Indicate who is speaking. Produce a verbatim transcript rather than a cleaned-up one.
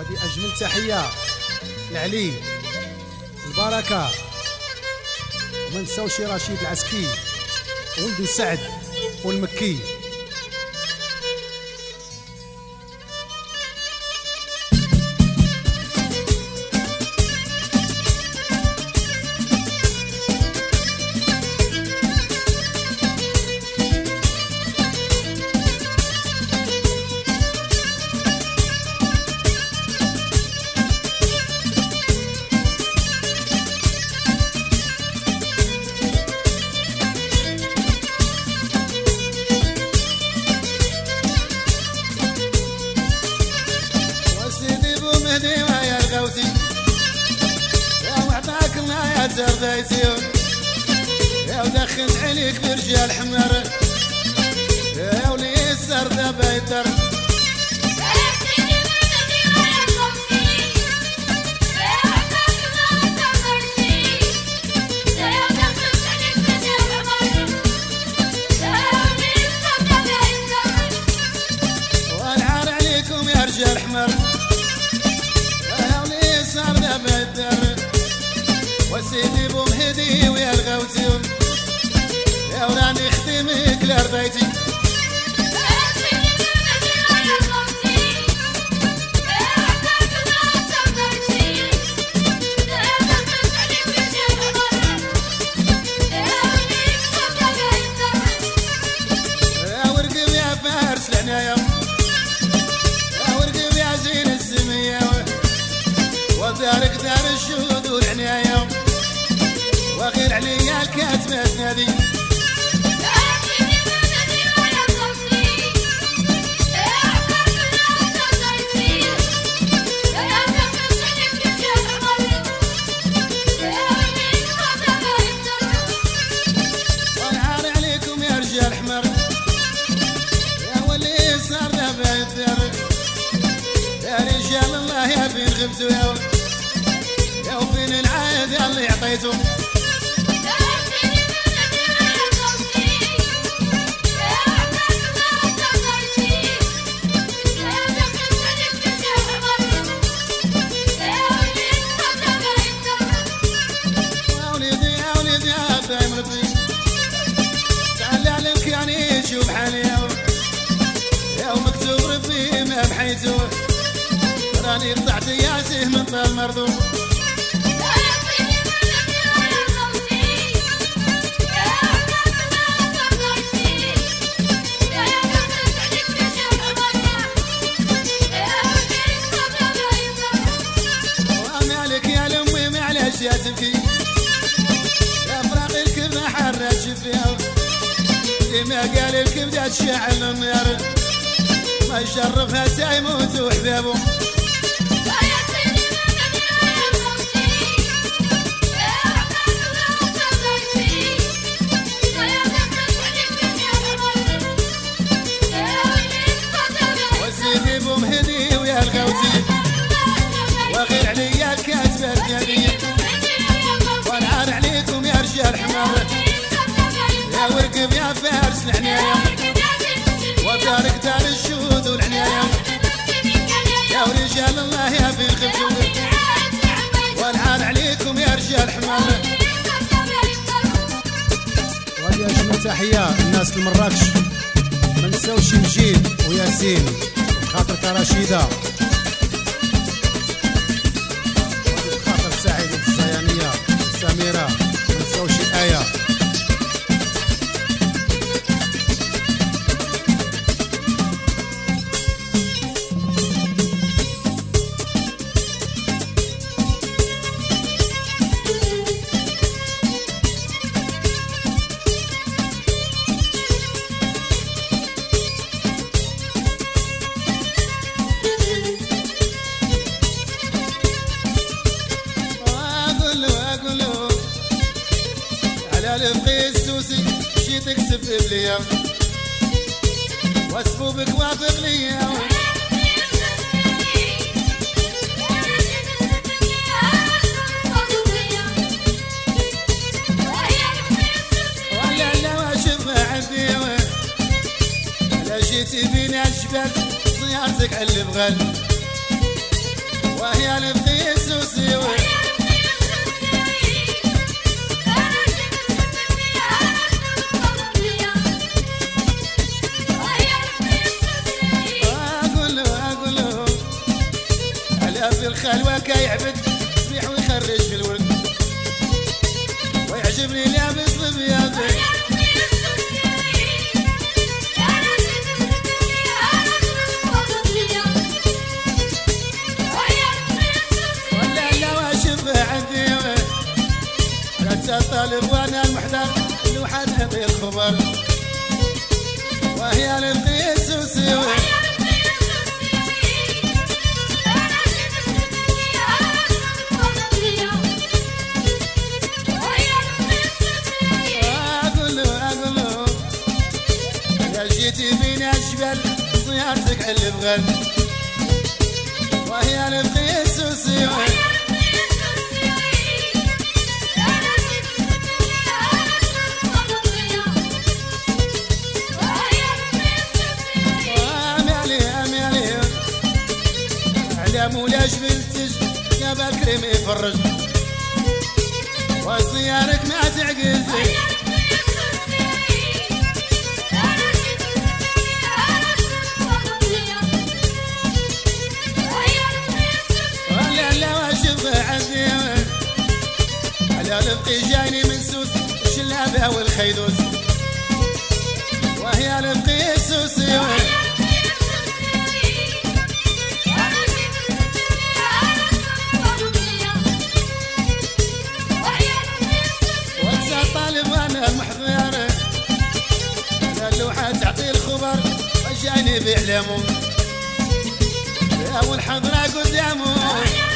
Speaker 1: وهذه أجمل تحية لعلي البركة، وما نساوش رشيد العسكي ولد سعد والمكي.
Speaker 2: يا ودخلت عليك برجال حمر يا ولي السرد بيتر والعار عليكم يا رجال حمر يا ولي السرد بيتر وسيدي بو مهدي ويا الغوتي يا وراني خدمك لربيتي يا ورقم يا فارس العناية يا ورقم يا زين السمية ودارك دار الشهود والعناية وغير عليا الكاتبة تنادي والعار عليكم يا رجال حمر يا ولي صار بيتر يا رجال الله يا فين غبتوا يا يا وفين العاد اللي عطيتوا شوف حالي يا ومكتوب ربي ما بحيته راني قطعت ياسه من طال مرضو ومالك يا لمي معلش يا تبكي يا فراق الكبنة حرات شفيها ما قال الكبدة تشعل النار ما يشرفها تيموت وحبابه وسيدي بو مهدي ويا الغوتي وغير عليا الكاتبة الجديد والعار عليكم يا رجال حمار يا ورقم يا فارس العناية ودارك دار الشهود والعناية يا ورجال الله يا فين خبتوا والعار عليكم يا رجال حمار.
Speaker 1: وهذه أجمل تحية الناس المراكش ما نساوش مجيد وياسين بخاطرك رشيدة بخاطر سعيد الزيانية سميرة ما نساوش الآية.
Speaker 2: الفقي السوسي شي تكسب بليا واسبوبك وافق ليا ولا لا واشوف عندي لا جيتي بين الجبال زيارتك على البغال وهي البقيس وسيوي اقول له اقول له على في الخلوه كيعبد يصبح ويخرج في الورد ويعجبني لابس بياض طالب وانا المحضر الوحد عطي الخبر وهي البقيس وسيوي اقول له اقول له يا جيتي بين الجبل زيارتك على بغل وهي البقيس وسيوي مولا جبلتج يا بكريم يفرج وصيارك ما تعقز ولا لا واشوف عندي على البقي جايني من سوس الشلابه والخيدوس وهي البقيس وسيوي تعطي الخبر وجاني بعلمه يا والحضره قدامه